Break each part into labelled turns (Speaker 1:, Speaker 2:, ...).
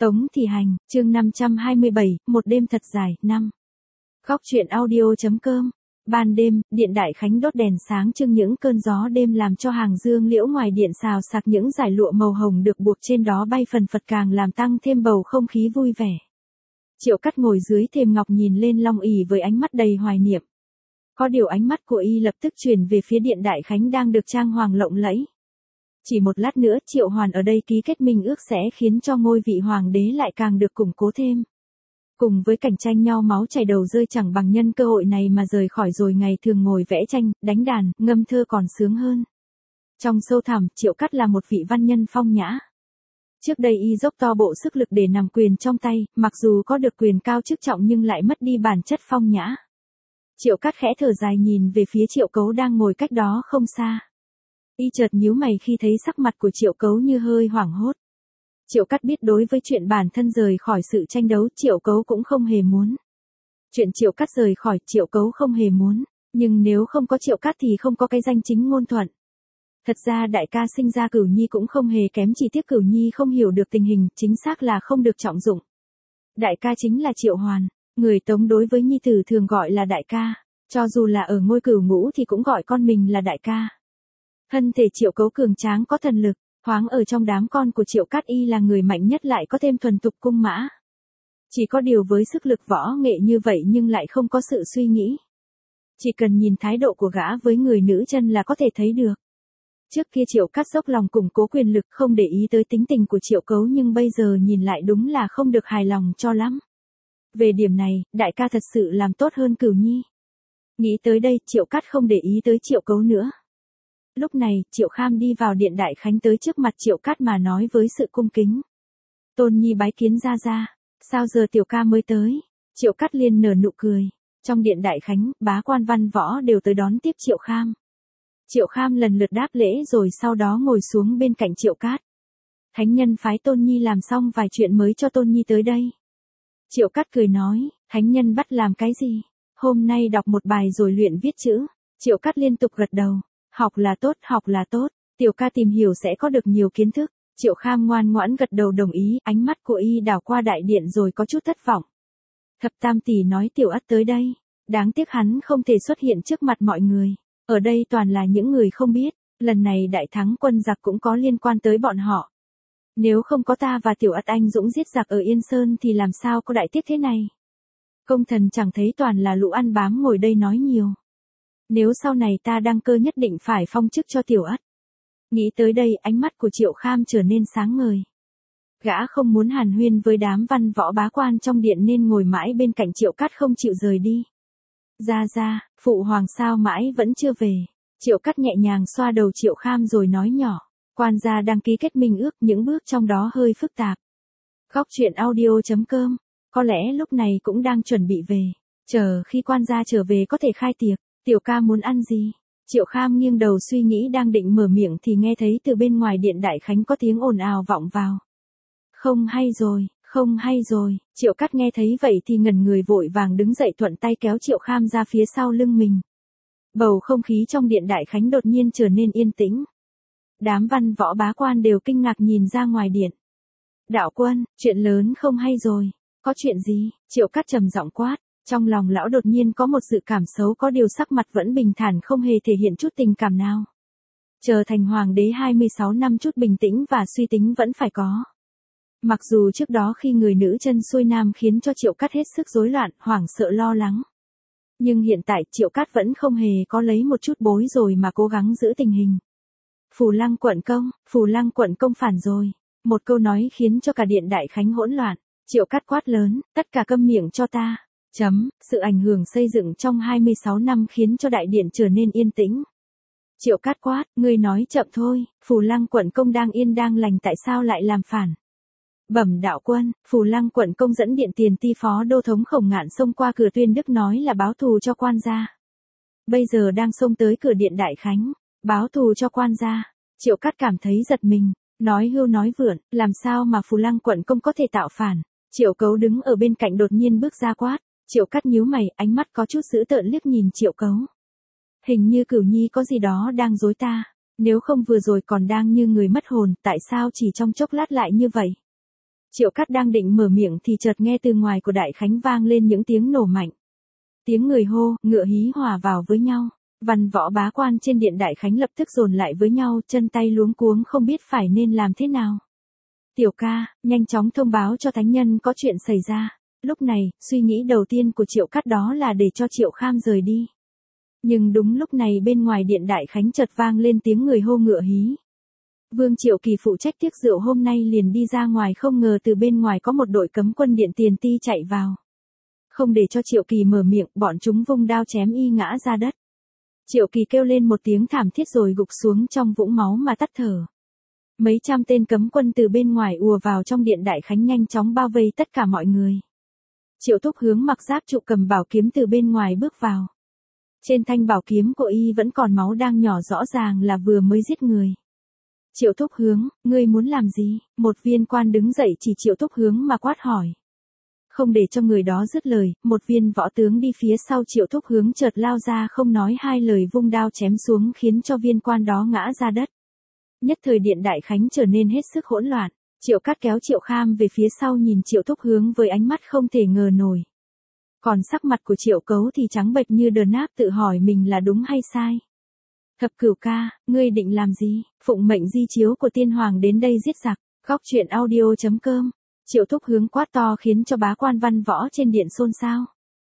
Speaker 1: Tống Thị Hành, chương 527, một đêm thật dài, 5. Góc truyện audio.com. Ban đêm, điện Đại Khánh đốt đèn sáng trưng những cơn gió đêm làm cho hàng dương liễu ngoài điện xào xạc những dải lụa màu hồng được buộc trên đó bay phần phật càng làm tăng thêm bầu không khí vui vẻ. Triệu Cắt ngồi dưới thềm ngọc nhìn lên Long ỷ với ánh mắt đầy hoài niệm. Có điều ánh mắt của y lập tức chuyển về phía điện Đại Khánh đang được trang hoàng lộng lẫy. Chỉ một lát nữa Triệu Hoàn ở đây ký kết minh ước sẽ khiến cho ngôi vị hoàng đế lại càng được củng cố thêm. Cùng với cảnh tranh nhau máu chảy đầu rơi chẳng bằng nhân cơ hội này mà rời khỏi rồi ngày thường ngồi vẽ tranh, đánh đàn, ngâm thơ còn sướng hơn. Trong sâu thẳm, Triệu Cắt là một vị văn nhân phong nhã. Trước đây y dốc to bộ sức lực để nắm quyền trong tay, mặc dù có được quyền cao chức trọng nhưng lại mất đi bản chất phong nhã. Triệu Cắt khẽ thở dài nhìn về phía Triệu Cấu đang ngồi cách đó không xa. Y chợt nhíu mày khi thấy sắc mặt của Triệu Cấu như hơi hoảng hốt. Triệu Cắt biết đối với chuyện bản thân rời khỏi sự tranh đấu Triệu Cấu cũng không hề muốn. Chuyện Triệu Cắt rời khỏi Triệu Cấu không hề muốn, nhưng nếu không có Triệu Cắt thì không có cái danh chính ngôn thuận. Thật ra đại ca sinh ra Cửu Nhi cũng không hề kém, chỉ tiếc Cửu Nhi không hiểu được tình hình, chính xác là không được trọng dụng. Đại ca chính là Triệu Hoàn, người Tống đối với Nhi tử thường gọi là đại ca, cho dù là ở ngôi cửu ngũ thì cũng gọi con mình là đại ca. Thân thể Triệu Cấu cường tráng có thần lực, thoáng ở trong đám con của Triệu Cát y là người mạnh nhất lại có thêm thuần thục cung mã. Chỉ có điều với sức lực võ nghệ như vậy nhưng lại không có sự suy nghĩ. Chỉ cần nhìn thái độ của gã với người nữ chân là có thể thấy được. Trước kia Triệu Cát dốc lòng củng cố quyền lực không để ý tới tính tình của Triệu Cấu nhưng bây giờ nhìn lại đúng là không được hài lòng cho lắm. Về điểm này, đại ca thật sự làm tốt hơn Cửu Nhi. Nghĩ tới đây Triệu Cát không để ý tới Triệu Cấu nữa. Lúc này, Triệu Kham đi vào điện Đại Khánh tới trước mặt Triệu Cát mà nói với sự cung kính. Tôn Nhi bái kiến gia gia, sao giờ tiểu ca mới tới? Triệu Cát liền nở nụ cười. Trong điện Đại Khánh, bá quan văn võ đều tới đón tiếp Triệu Kham. Triệu Kham lần lượt đáp lễ rồi sau đó ngồi xuống bên cạnh Triệu Cát. Thánh nhân phái Tôn Nhi làm xong vài chuyện mới cho Tôn Nhi tới đây. Triệu Cát cười nói, thánh nhân bắt làm cái gì? Hôm nay đọc một bài rồi luyện viết chữ. Triệu Cát liên tục gật đầu. Học là tốt, tiểu ca tìm hiểu sẽ có được nhiều kiến thức. Triệu Kham ngoan ngoãn gật đầu đồng ý, ánh mắt của y đảo qua đại điện rồi có chút thất vọng. Thập Tam tỷ nói tiểu ất tới đây, đáng tiếc hắn không thể xuất hiện trước mặt mọi người. Ở đây toàn là những người không biết, lần này đại thắng quân giặc cũng có liên quan tới bọn họ. Nếu không có ta và tiểu ất anh dũng giết giặc ở Yên Sơn thì làm sao có đại tiết thế này. Công thần chẳng thấy toàn là lũ ăn bám ngồi đây nói nhiều. Nếu sau này ta đăng cơ nhất định phải phong chức cho tiểu ất. Nghĩ tới đây ánh mắt của Triệu Kham trở nên sáng ngời. Gã không muốn hàn huyên với đám văn võ bá quan trong điện nên ngồi mãi bên cạnh Triệu Cát không chịu rời đi. Ra, phụ hoàng sao mãi vẫn chưa về. Triệu Cát nhẹ nhàng xoa đầu Triệu Kham rồi nói nhỏ. Quan gia đang ký kết minh ước, những bước trong đó hơi phức tạp. Góc truyện audio.com. Có lẽ lúc này cũng đang chuẩn bị về. Chờ khi quan gia trở về có thể khai tiệc. Tiểu ca muốn ăn gì? Triệu Kham nghiêng đầu suy nghĩ đang định mở miệng thì nghe thấy từ bên ngoài điện Đại Khánh có tiếng ồn ào vọng vào. Không hay rồi, Triệu Cát nghe thấy vậy thì ngẩn người vội vàng đứng dậy thuận tay kéo Triệu Kham ra phía sau lưng mình. Bầu không khí trong điện Đại Khánh đột nhiên trở nên yên tĩnh. Đám văn võ bá quan đều kinh ngạc nhìn ra ngoài điện. Đạo quân, chuyện lớn không hay rồi. Có chuyện gì? Triệu Cát trầm giọng quát. Trong lòng lão đột nhiên có một dự cảm xấu có điều sắc mặt vẫn bình thản không hề thể hiện chút tình cảm nào. Trở thành hoàng đế 26 năm chút bình tĩnh và suy tính vẫn phải có. Mặc dù trước đó khi người nữ chân xuôi nam khiến cho Triệu Cát hết sức rối loạn, hoảng sợ lo lắng. Nhưng hiện tại Triệu Cát vẫn không hề có lấy một chút bối rồi mà cố gắng giữ tình hình. Phù Lăng quận công phản rồi. Một câu nói khiến cho cả điện Đại Khánh hỗn loạn. Triệu Cát quát lớn, tất cả câm miệng cho ta. Sự ảnh hưởng xây dựng trong 26 năm khiến cho đại điện trở nên yên tĩnh. Triệu Cát quát, ngươi nói chậm thôi, Phù Lăng quận công đang yên đang lành tại sao lại làm phản? Bẩm đạo quân, Phù Lăng quận công dẫn điện tiền ti phó đô thống Khổng Ngạn xông qua cửa Tuyên Đức nói là báo thù cho quan gia. Bây giờ đang xông tới cửa điện Đại Khánh, báo thù cho quan gia. Triệu Cát cảm thấy giật mình, nói hưu nói vượn, làm sao mà Phù Lăng quận công có thể tạo phản? Triệu Cấu đứng ở bên cạnh đột nhiên bước ra quát. Triệu Cát nhíu mày, ánh mắt có chút dữ tợn liếc nhìn Triệu Cấu. Hình như Cửu Nhi có gì đó đang dối ta, nếu không vừa rồi còn đang như người mất hồn, tại sao chỉ trong chốc lát lại như vậy? Triệu Cát đang định mở miệng thì chợt nghe từ ngoài của Đại Khánh vang lên những tiếng nổ mạnh. Tiếng người hô, ngựa hí hòa vào với nhau. Văn võ bá quan trên điện Đại Khánh lập tức dồn lại với nhau, chân tay luống cuống không biết phải nên làm thế nào. Tiểu ca, nhanh chóng thông báo cho thánh nhân có chuyện xảy ra. Lúc này, suy nghĩ đầu tiên của Triệu Cát đó là để cho Triệu Kham rời đi. Nhưng đúng lúc này bên ngoài điện Đại Khánh chợt vang lên tiếng người hô ngựa hí. Vương Triệu Kỳ phụ trách tiệc rượu hôm nay liền đi ra ngoài, không ngờ từ bên ngoài có một đội cấm quân điện Tiền Ti chạy vào. Không để cho Triệu Kỳ mở miệng, bọn chúng vung đao chém y ngã ra đất. Triệu Kỳ kêu lên một tiếng thảm thiết rồi gục xuống trong vũng máu mà tắt thở. Mấy trăm tên cấm quân từ bên ngoài ùa vào trong điện Đại Khánh nhanh chóng bao vây tất cả mọi người. Triệu Thúc Hướng mặc giáp trụ cầm bảo kiếm từ bên ngoài bước vào. Trên thanh bảo kiếm của y vẫn còn máu đang nhỏ, rõ ràng là vừa mới giết người. Triệu Thúc Hướng, ngươi muốn làm gì? Một viên quan đứng dậy chỉ Triệu Thúc Hướng mà quát hỏi. Không để cho người đó dứt lời, một viên võ tướng đi phía sau Triệu Thúc Hướng chợt lao ra, không nói hai lời vung đao chém xuống khiến cho viên quan đó ngã ra đất. Nhất thời điện Đại Khánh trở nên hết sức hỗn loạn. Triệu Cát kéo Triệu Kham về phía sau nhìn Triệu Thúc Hướng với ánh mắt không thể ngờ nổi. Còn sắc mặt của Triệu Cấu thì trắng bệch như đờn náp, tự hỏi mình là đúng hay sai. Thập Cửu ca, ngươi định làm gì? Phụng mệnh di chiếu của tiên hoàng đến đây giết giặc. Góc truyện audio.com. Triệu Thúc Hướng quát to khiến cho bá quan văn võ trên điện xôn xao.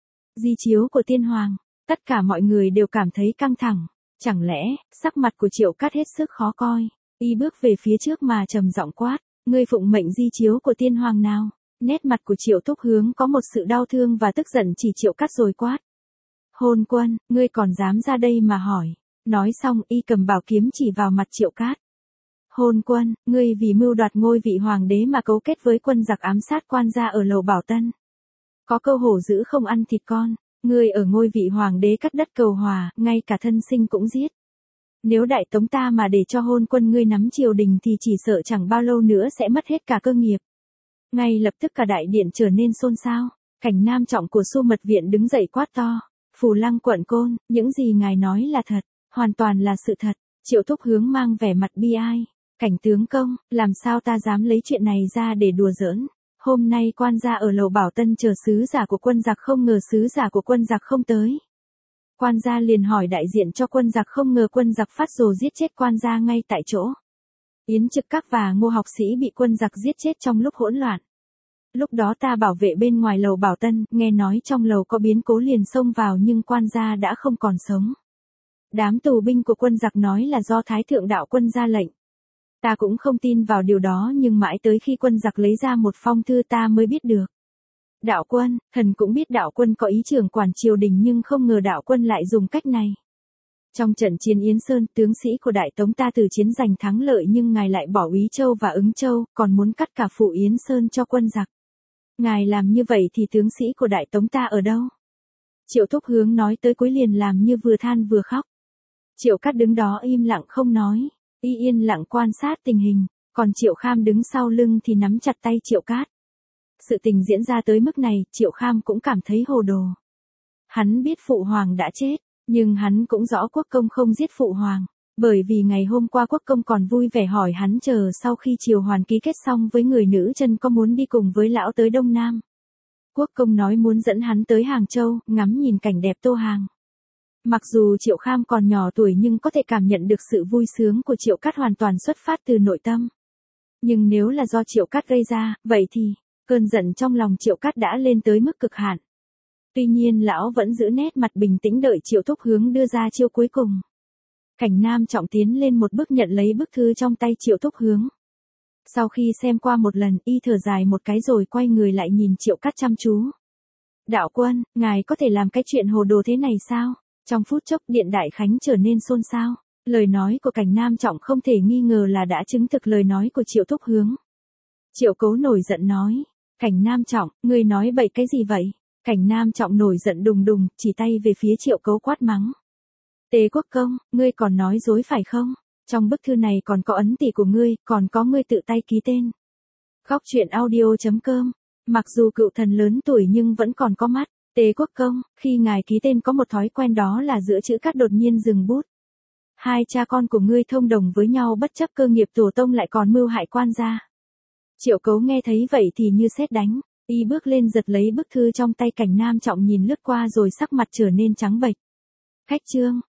Speaker 1: Di chiếu của tiên hoàng, tất cả mọi người đều cảm thấy căng thẳng. Chẳng lẽ, sắc mặt của Triệu Cát hết sức khó coi. Y bước về phía trước mà trầm giọng quát, ngươi phụng mệnh di chiếu của tiên hoàng nào? Nét mặt của Triệu Thúc Hướng có một sự đau thương và tức giận chỉ Triệu Cát rồi quát. Hôn quân, ngươi còn dám ra đây mà hỏi. Nói xong y cầm bảo kiếm chỉ vào mặt Triệu Cát. Hôn quân, ngươi vì mưu đoạt ngôi vị hoàng đế mà cấu kết với quân giặc ám sát quan gia ở Lầu Bảo Tân. Có câu hổ dữ không ăn thịt con, ngươi ở ngôi vị hoàng đế cắt đất cầu hòa, ngay cả thân sinh cũng giết. Nếu Đại Tống ta mà để cho hôn quân ngươi nắm triều đình thì chỉ sợ chẳng bao lâu nữa sẽ mất hết cả cơ nghiệp. Ngay lập tức cả đại điện trở nên xôn xao. Cảnh Nam Trọng của Xu Mật Viện đứng dậy quát to. Phù Lăng quận Côn, những gì ngài nói là thật, hoàn toàn là sự thật. Triệu Thúc Hướng mang vẻ mặt bi ai. Cảnh tướng công, làm sao ta dám lấy chuyện này ra để đùa giỡn. Hôm nay quan gia ở Lầu Bảo Tân chờ sứ giả của quân giặc, không ngờ sứ giả của quân giặc không tới. Quan gia liền hỏi đại diện cho quân giặc, không ngờ quân giặc phát rồ giết chết quan gia ngay tại chỗ. Yến Trực Các và Ngô học sĩ bị quân giặc giết chết trong lúc hỗn loạn. Lúc đó ta bảo vệ bên ngoài Lầu Bảo Tân, nghe nói trong lầu có biến cố liền xông vào nhưng quan gia đã không còn sống. Đám tù binh của quân giặc nói là do Thái Thượng Đạo Quân ra lệnh. Ta cũng không tin vào điều đó, nhưng mãi tới khi quân giặc lấy ra một phong thư ta mới biết được. Đạo quân, thần cũng biết đạo quân có ý trưởng quản triều đình, nhưng không ngờ đạo quân lại dùng cách này. Trong trận chiến Yến Sơn, tướng sĩ của Đại Tống ta từ chiến giành thắng lợi nhưng ngài lại bỏ Úy Châu và Ứng Châu, còn muốn cắt cả phủ Yến Sơn cho quân giặc. Ngài làm như vậy thì tướng sĩ của Đại Tống ta ở đâu? Triệu Thúc Hướng nói tới cuối liền làm như vừa than vừa khóc. Triệu Cát đứng đó im lặng không nói, y yên lặng quan sát tình hình, còn Triệu Kham đứng sau lưng thì nắm chặt tay Triệu Cát. Sự tình diễn ra tới mức này, Triệu Kham cũng cảm thấy hồ đồ. Hắn biết phụ hoàng đã chết, nhưng hắn cũng rõ Quốc công không giết phụ hoàng, bởi vì ngày hôm qua Quốc công còn vui vẻ hỏi hắn chờ sau khi Triều Hoàn ký kết xong với người nữ chân có muốn đi cùng với lão tới Đông Nam. Quốc công nói muốn dẫn hắn tới Hàng Châu, ngắm nhìn cảnh đẹp Tô Hàng. Mặc dù Triệu Kham còn nhỏ tuổi nhưng có thể cảm nhận được sự vui sướng của Triệu Cát hoàn toàn xuất phát từ nội tâm. Nhưng nếu là do Triệu Cát gây ra, vậy thì, cơn giận trong lòng Triệu Cát đã lên tới mức cực hạn. Tuy nhiên lão vẫn giữ nét mặt bình tĩnh đợi Triệu Thúc Hướng đưa ra chiêu cuối cùng. Cảnh Nam Trọng tiến lên một bước nhận lấy bức thư trong tay Triệu Thúc Hướng. Sau khi xem qua một lần, y thở dài một cái rồi quay người lại nhìn Triệu Cát chăm chú. Đạo quân, ngài có thể làm cái chuyện hồ đồ thế này sao? Trong phút chốc điện Đại Khánh trở nên xôn xao. Lời nói của Cảnh Nam Trọng không thể nghi ngờ là đã chứng thực lời nói của Triệu Thúc Hướng. Triệu Cấu nổi giận nói. Cảnh Nam Trọng, ngươi nói bậy cái gì vậy? Cảnh Nam Trọng nổi giận đùng đùng, chỉ tay về phía Triệu Cấu quát mắng. Tề Quốc công, ngươi còn nói dối phải không? Trong bức thư này còn có ấn tỷ của ngươi, còn có ngươi tự tay ký tên. Góc truyện audio.com. Mặc dù cựu thần lớn tuổi nhưng vẫn còn có mắt. Tề Quốc công, khi ngài ký tên có một thói quen, đó là giữa chữ cát đột nhiên dừng bút. Hai cha con của ngươi thông đồng với nhau bất chấp cơ nghiệp tổ tông lại còn mưu hại quan gia. Triệu Cấu nghe thấy vậy thì như sét đánh, y bước lên giật lấy bức thư trong tay Cảnh Nam Trọng nhìn lướt qua rồi sắc mặt trở nên trắng bệch. Khách Trương,